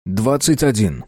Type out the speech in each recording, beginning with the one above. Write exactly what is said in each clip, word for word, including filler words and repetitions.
двадцать один.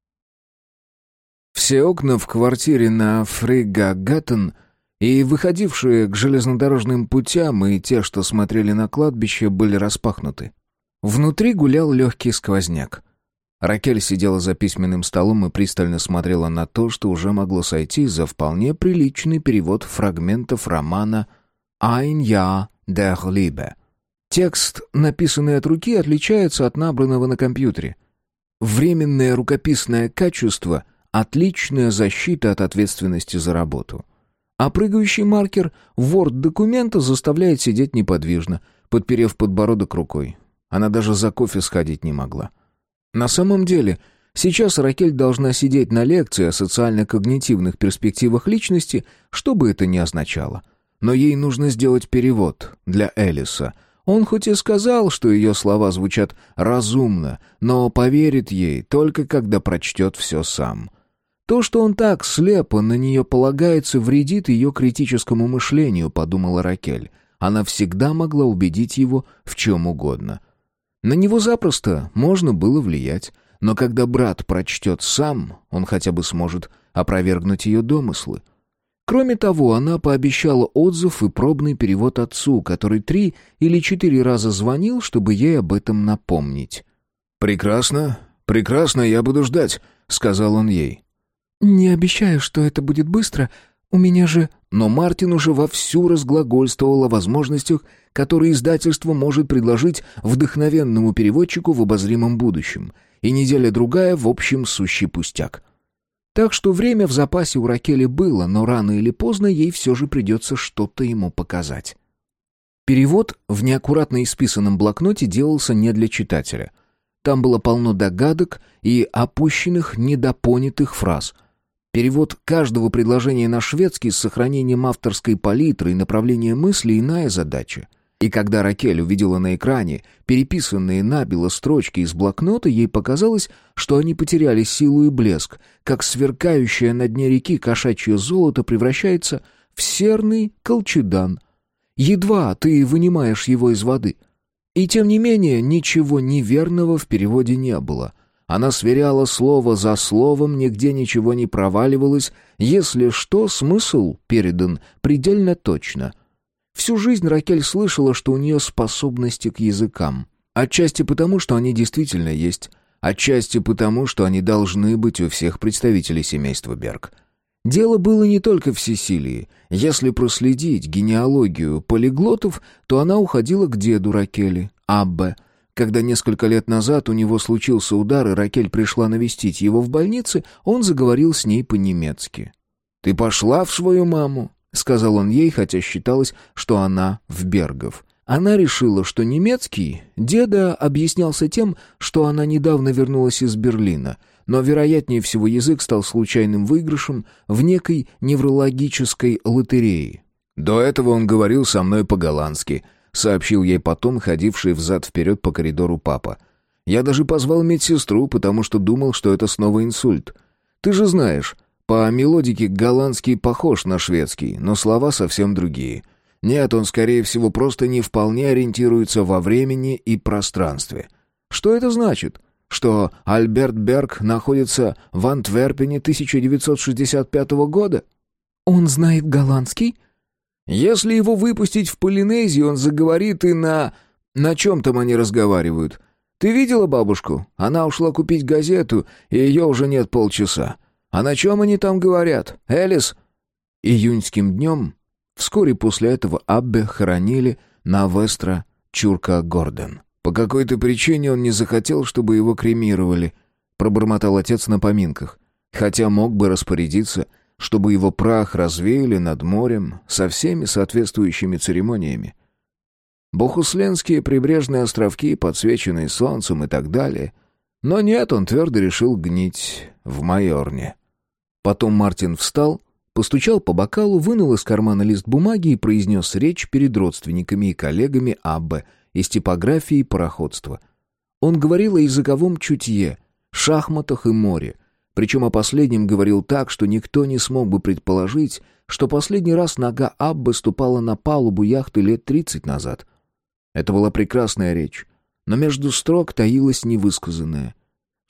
Все окна в квартире на Фригагаттен и выходившие к железнодорожным путям, и те, что смотрели на кладбище, были распахнуты. Внутри гулял легкий сквозняк. Ракель сидела за письменным столом и пристально смотрела на то, что уже могло сойти за вполне приличный перевод фрагментов романа «Ein Jahr der Liebe». Текст, написанный от руки, отличается от набранного на компьютере. Временное рукописное качество — отличная защита от ответственности за работу. А прыгающий маркер Word-документа заставляет сидеть неподвижно, подперев подбородок рукой. Она даже за кофе сходить не могла. На самом деле, сейчас Ракель должна сидеть на лекции о социально-когнитивных перспективах личности, что бы это ни означало. Но ей нужно сделать перевод для Элиса. Он хоть и сказал, что ее слова звучат разумно, но поверит ей только когда прочтет все сам. То, что он так слепо на нее полагается, вредит ее критическому мышлению, подумала Ракель. Она всегда могла убедить его в чем угодно. На него запросто можно было влиять, но когда брат прочтет сам, он хотя бы сможет опровергнуть ее домыслы. Кроме того, она пообещала отзыв и пробный перевод отцу, который три или четыре раза звонил, чтобы ей об этом напомнить. «Прекрасно, прекрасно, я буду ждать», — сказал он ей. «Не обещаю, что это будет быстро, у меня же...» Но Мартин уже вовсю разглагольствовал о возможностях, которые издательство может предложить вдохновенному переводчику в обозримом будущем, и неделя-другая в общем сущий пустяк. Так что время в запасе у Ракели было, но рано или поздно ей все же придется что-то ему показать. Перевод в неаккуратно исписанном блокноте делался не для читателя. Там было полно догадок и опущенных, недопонятых фраз. Перевод каждого предложения на шведский с сохранением авторской палитры и направления мысли — иная задача. И когда Ракель увидела на экране переписанные набело строчки из блокнота, ей показалось, что они потеряли силу и блеск, как сверкающее на дне реки кошачье золото превращается в серный колчедан. Едва ты вынимаешь его из воды. И тем не менее ничего неверного в переводе не было. Она сверяла слово за словом, нигде ничего не проваливалось, если что, смысл передан предельно точно. Всю жизнь Ракель слышала, что у нее способности к языкам. Отчасти потому, что они действительно есть, отчасти потому, что они должны быть у всех представителей семейства Берг. Дело было не только в всесилии. Если проследить генеалогию полиглотов, то она уходила к деду Ракели, Аббе. Когда несколько лет назад у него случился удар, и Ракель пришла навестить его в больнице, он заговорил с ней по-немецки. «Ты пошла в свою маму?» — сказал он ей, хотя считалось, что она в Бергов. Она решила, что немецкий деда объяснялся тем, что она недавно вернулась из Берлина, но, вероятнее всего, язык стал случайным выигрышем в некой неврологической лотерее. «До этого он говорил со мной по-голландски», — сообщил ей потом ходивший взад-вперед по коридору папа. «Я даже позвал медсестру, потому что думал, что это снова инсульт. Ты же знаешь, по мелодике голландский похож на шведский, но слова совсем другие. Нет, он, скорее всего, просто не вполне ориентируется во времени и пространстве. Что это значит? Что Альберт Берг находится в Антверпене тысяча девятьсот шестьдесят пятого года?» «Он знает голландский?» «Если его выпустить в Полинезию, он заговорит и на... На чем там они разговаривают? Ты видела бабушку? Она ушла купить газету, и ее уже нет полчаса. А на чем они там говорят? Элис?» Июньским днем, вскоре после этого, Аббе хоронили на Вестра Чурка-Горден. «По какой-то причине он не захотел, чтобы его кремировали», — пробормотал отец на поминках, хотя мог бы распорядиться, чтобы его прах развеяли над морем со всеми соответствующими церемониями. Бохусленские прибрежные островки, подсвеченные солнцем и так далее. Но нет, он твердо решил гнить в Майорне. Потом Мартин встал, постучал по бокалу, вынул из кармана лист бумаги и произнес речь перед родственниками и коллегами Аббе из типографии и пароходства. Он говорил о языковом чутье, шахматах и море, причем о последнем говорил так, что никто не смог бы предположить, что последний раз нога Аббе ступала на палубу яхты лет тридцать назад. Это была прекрасная речь, но между строк таилось невысказанное.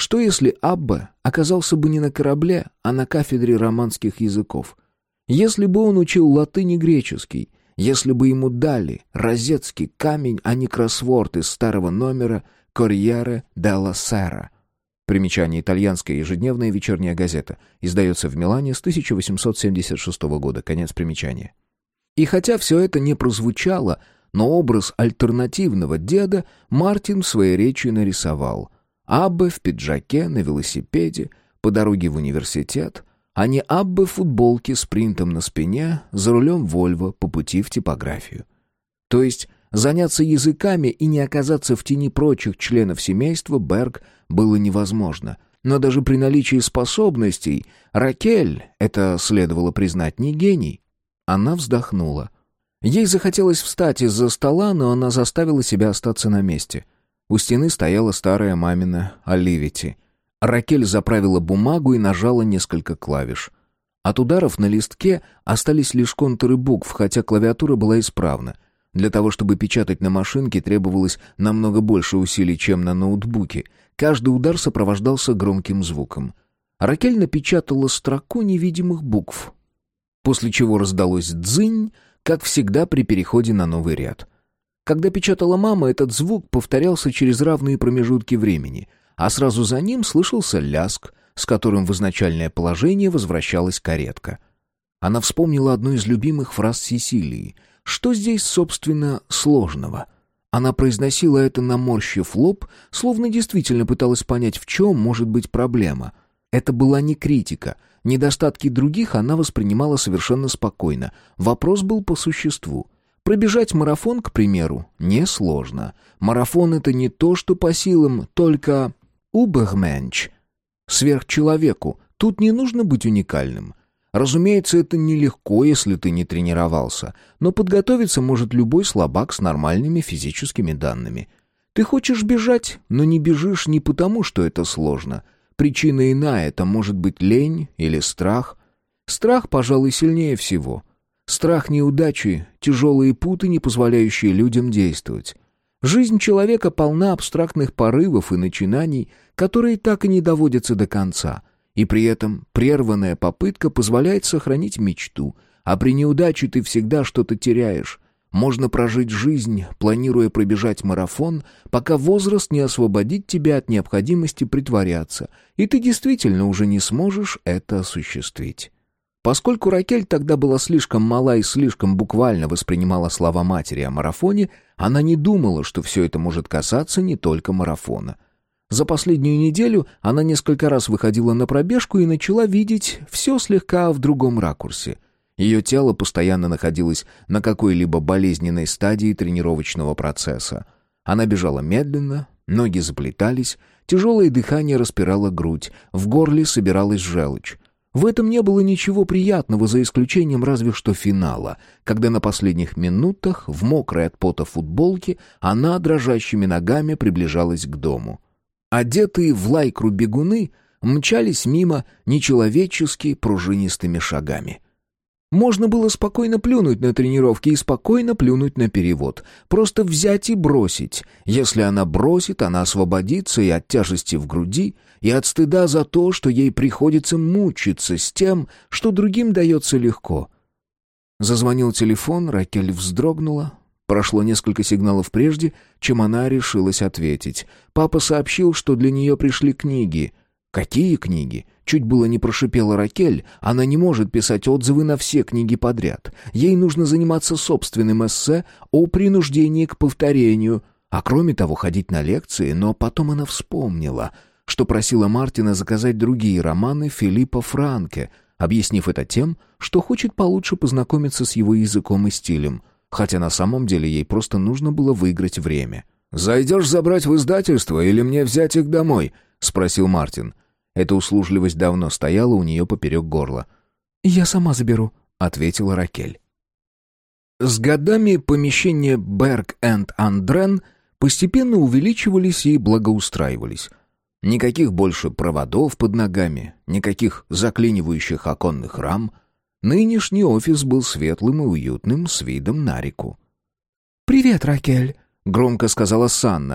Что если Аббе оказался бы не на корабле, а на кафедре романских языков? Если бы он учил латынь и греческий, если бы ему дали розетский камень, а не кроссворд из старого номера «Корьере делла Сера». Примечание: итальянская ежедневная вечерняя газета. Издается в Милане с тысяча восемьсот семьдесят шестого года. Конец примечания. И хотя все это не прозвучало, но образ альтернативного деда Мартин в своей речи нарисовал. Аббе в пиджаке, на велосипеде, по дороге в университет, а не Аббе в футболке с принтом на спине, за рулем Вольво по пути в типографию. То есть заняться языками и не оказаться в тени прочих членов семейства Берг было невозможно. Но даже при наличии способностей Ракель, это следовало признать, не гений. Она вздохнула. Ей захотелось встать из-за стола, но она заставила себя остаться на месте. У стены стояла старая мамина Оливити. Ракель заправила бумагу и нажала несколько клавиш. От ударов на листке остались лишь контуры букв, хотя клавиатура была исправна. Для того, чтобы печатать на машинке, требовалось намного больше усилий, чем на ноутбуке. Каждый удар сопровождался громким звуком. Ракель напечатала строку невидимых букв, после чего раздалось дзынь, как всегда при переходе на новый ряд. Когда печатала мама, этот звук повторялся через равные промежутки времени, а сразу за ним слышался ляск, с которым в изначальное положение возвращалась каретка. Она вспомнила одну из любимых фраз Сесилии. Что здесь, собственно, сложного? Она произносила это, наморщив лоб, словно действительно пыталась понять, в чем может быть проблема. Это была не критика. Недостатки других она воспринимала совершенно спокойно. Вопрос был по существу. Пробежать марафон, к примеру, несложно. Марафон — это не то, что по силам, только «уберменч», сверхчеловеку. Тут не нужно быть уникальным. Разумеется, это нелегко, если ты не тренировался, но подготовиться может любой слабак с нормальными физическими данными. Ты хочешь бежать, но не бежишь не потому, что это сложно. Причина иная, это может быть лень или страх. Страх, пожалуй, сильнее всего. Страх неудачи, тяжелые путы, не позволяющие людям действовать. Жизнь человека полна абстрактных порывов и начинаний, которые так и не доводятся до конца. И при этом прерванная попытка позволяет сохранить мечту, а при неудаче ты всегда что-то теряешь. Можно прожить жизнь, планируя пробежать марафон, пока возраст не освободит тебя от необходимости притворяться, и ты действительно уже не сможешь это осуществить. Поскольку Ракель тогда была слишком мала и слишком буквально воспринимала слова матери о марафоне, она не думала, что все это может касаться не только марафона. За последнюю неделю она несколько раз выходила на пробежку и начала видеть все слегка в другом ракурсе. Ее тело постоянно находилось на какой-либо болезненной стадии тренировочного процесса. Она бежала медленно, ноги заплетались, тяжелое дыхание распирало грудь, в горле собиралась желчь. В этом не было ничего приятного, за исключением разве что финала, когда на последних минутах, в мокрой от пота футболке, она дрожащими ногами приближалась к дому. Одетые в лайкру бегуны мчались мимо нечеловечески пружинистыми шагами. Можно было спокойно плюнуть на тренировки и спокойно плюнуть на перевод. Просто взять и бросить. Если она бросит, она освободится и от тяжести в груди, и от стыда за то, что ей приходится мучиться с тем, что другим дается легко. Зазвонил телефон, Ракель вздрогнула. Прошло несколько сигналов прежде, чем она решилась ответить. Папа сообщил, что для нее пришли книги. Какие книги? Чуть было не прошипела Ракель. Она не может писать отзывы на все книги подряд. Ей нужно заниматься собственным эссе о принуждении к повторению, а кроме того ходить на лекции. Но потом она вспомнила, что просила Мартина заказать другие романы Филиппа Франке, объяснив это тем, что хочет получше познакомиться с его языком и стилем, хотя на самом деле ей просто нужно было выиграть время. «Зайдешь забрать в издательство или мне взять их домой?» — спросил Мартин. Эта услужливость давно стояла у нее поперек горла. «Я сама заберу», — ответила Ракель. С годами помещения Берг энд Андрен постепенно увеличивались и благоустраивались. Никаких больше проводов под ногами, никаких заклинивающих оконных рам. Нынешний офис был светлым и уютным, с видом на реку. «Привет, Ракель», — громко сказала Санна.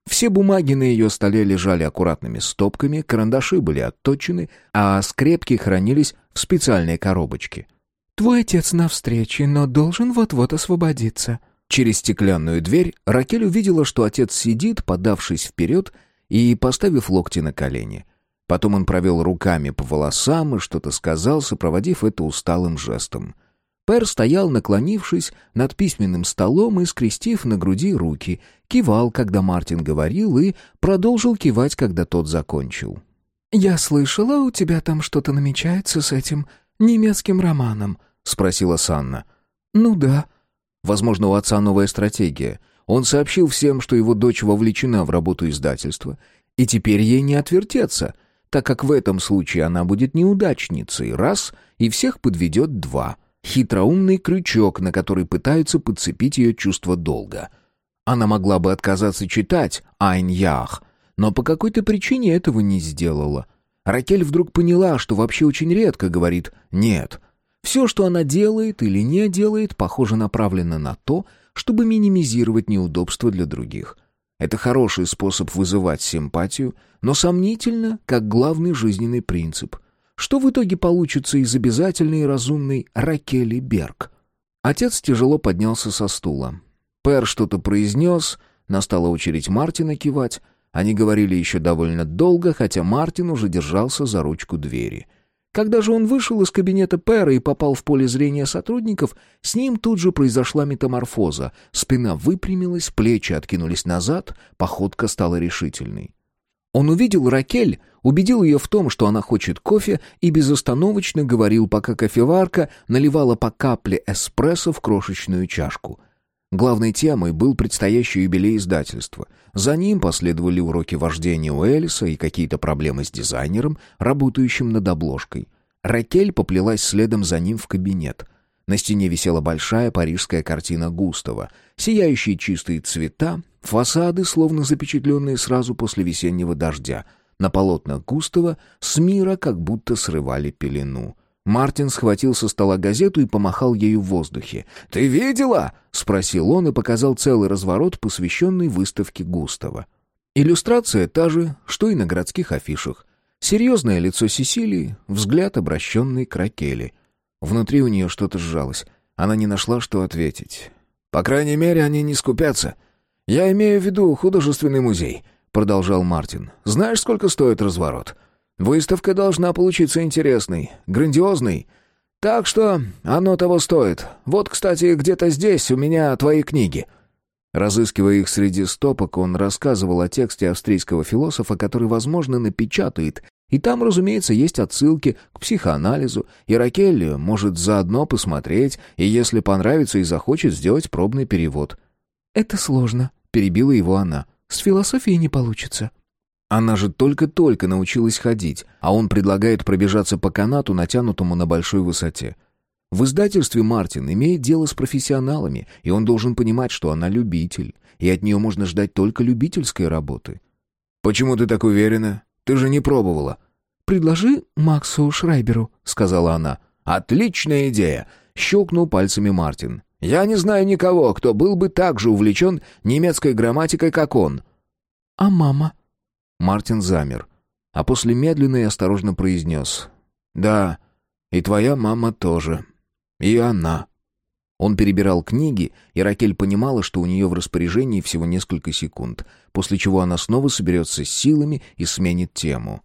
Все бумаги на ее столе лежали аккуратными стопками, карандаши были отточены, а скрепки хранились в специальной коробочке. «Твой отец на встрече, но должен вот-вот освободиться». Через стеклянную дверь Ракель увидела, что отец сидит, подавшись вперед и поставив локти на колени. Потом он провел руками по волосам и что-то сказал, сопроводив это усталым жестом. Пэр стоял, наклонившись над письменным столом и скрестив на груди руки, кивал, когда Мартин говорил, и продолжил кивать, когда тот закончил. «Я слышала, у тебя там что-то намечается с этим немецким романом?» — спросила Санна. «Ну да». Возможно, у отца новая стратегия. Он сообщил всем, что его дочь вовлечена в работу издательства, и теперь ей не отвертеться, так как в этом случае она будет неудачницей, раз, и всех подведет, два. Хитроумный крючок, на который пытаются подцепить ее чувство долга. Она могла бы отказаться читать «Ein Jahr», но по какой-то причине этого не сделала. Ракель вдруг поняла, что вообще очень редко говорит «нет». Все, что она делает или не делает, похоже, направлено на то, чтобы минимизировать неудобства для других. Это хороший способ вызывать симпатию, но сомнительно, как главный жизненный принцип. Что в итоге получится из обязательной и разумной Ракели Берг? Отец тяжело поднялся со стула. Пэр что-то произнес, настала очередь Мартина кивать. Они говорили еще довольно долго, хотя Мартин уже держался за ручку двери. Когда же он вышел из кабинета Пэра и попал в поле зрения сотрудников, с ним тут же произошла метаморфоза. Спина выпрямилась, плечи откинулись назад, походка стала решительной. Он увидел Ракель, убедил ее в том, что она хочет кофе, и безостановочно говорил, пока кофеварка наливала по капле эспрессо в крошечную чашку. Главной темой был предстоящий юбилей издательства. За ним последовали уроки вождения у Элиса и какие-то проблемы с дизайнером, работающим над обложкой. Ракель поплелась следом за ним в кабинет. На стене висела большая парижская картина Густава. Сияющие чистые цвета, фасады, словно запечатленные сразу после весеннего дождя. На полотнах Густава с мира как будто срывали пелену. Мартин схватил со стола газету и помахал ею в воздухе. «Ты видела?» — спросил он и показал целый разворот, посвященный выставке Густава. Иллюстрация та же, что и на городских афишах. Серьезное лицо Сесилии, взгляд, обращенный к Ракели. Внутри у нее что-то сжалось. Она не нашла, что ответить. «По крайней мере, они не скупятся. Я имею в виду художественный музей», — продолжал Мартин. «Знаешь, сколько стоит разворот? Выставка должна получиться интересной, грандиозной. Так что оно того стоит. Вот, кстати, где-то здесь у меня твои книги». Разыскивая их среди стопок, он рассказывал о тексте австрийского философа, который, возможно, напечатает. И там, разумеется, есть отсылки к психоанализу, и Ракель может заодно посмотреть, и, если понравится и захочет, сделать пробный перевод. «Это сложно», — перебила его она. «С философией не получится». Она же только-только научилась ходить, а он предлагает пробежаться по канату, натянутому на большой высоте. В издательстве Мартин имеет дело с профессионалами, и он должен понимать, что она любитель, и от нее можно ждать только любительской работы. «Почему ты так уверена? Ты же не пробовала». «Предложи Максу Шрайберу», — сказала она. «Отличная идея!» — щелкнул пальцами Мартин. «Я не знаю никого, кто был бы так же увлечен немецкой грамматикой, как он». «А мама?» Мартин замер, а после медленно и осторожно произнес. «Да, и твоя мама тоже. И она». Он перебирал книги, и Ракель понимала, что у нее в распоряжении всего несколько секунд, после чего она снова соберется с силами и сменит тему.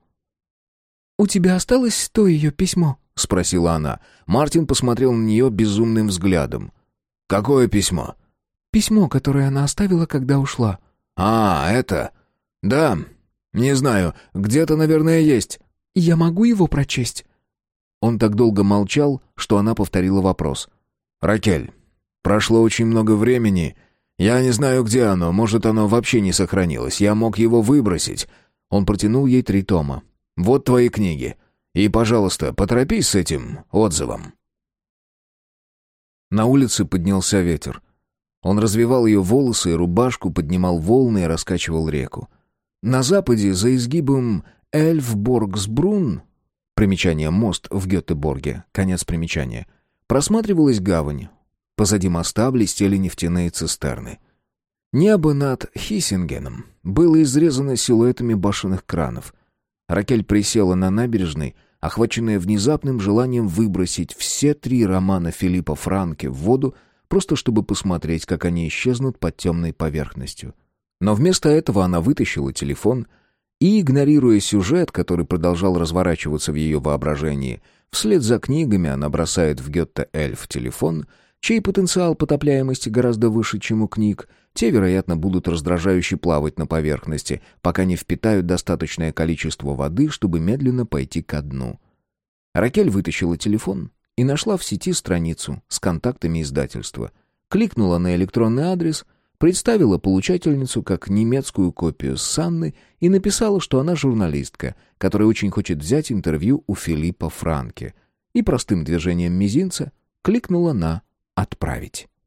«У тебя осталось то ее письмо?» — спросила она. Мартин посмотрел на нее безумным взглядом. «Какое письмо?» «Письмо, которое она оставила, когда ушла». «А, это... Да, не знаю, где-то, наверное, есть». «Я могу его прочесть?» Он так долго молчал, что она повторила вопрос. «Ракель, прошло очень много времени. Я не знаю, где оно. Может, оно вообще не сохранилось. Я мог его выбросить». Он протянул ей три тома. «Вот твои книги. И, пожалуйста, поторопись с этим отзывом». На улице поднялся ветер. Он развевал ее волосы и рубашку, поднимал волны и раскачивал реку. На западе, за изгибом Эльфборгсбрунн, примечание «мост» в Гетеборге, конец примечания, просматривалась гавань. Позади моста блестели нефтяные цистерны. Небо над Хиссингеном было изрезано силуэтами башенных кранов. Ракель присела на набережной, охваченная внезапным желанием выбросить все три романа Филиппа Франке в воду, просто чтобы посмотреть, как они исчезнут под темной поверхностью. Но вместо этого она вытащила телефон и, игнорируя сюжет, который продолжал разворачиваться в ее воображении, вслед за книгами она бросает в Гёте-Эльф телефон, чей потенциал потопляемости гораздо выше, чем у книг. Те, вероятно, будут раздражающе плавать на поверхности, пока не впитают достаточное количество воды, чтобы медленно пойти ко дну. Ракель вытащила телефон и нашла в сети страницу с контактами издательства. Кликнула на электронный адрес, представила получательницу как немецкую копию Санны и написала, что она журналистка, которая очень хочет взять интервью у Филиппа Франке, и простым движением мизинца кликнула на «Отправить».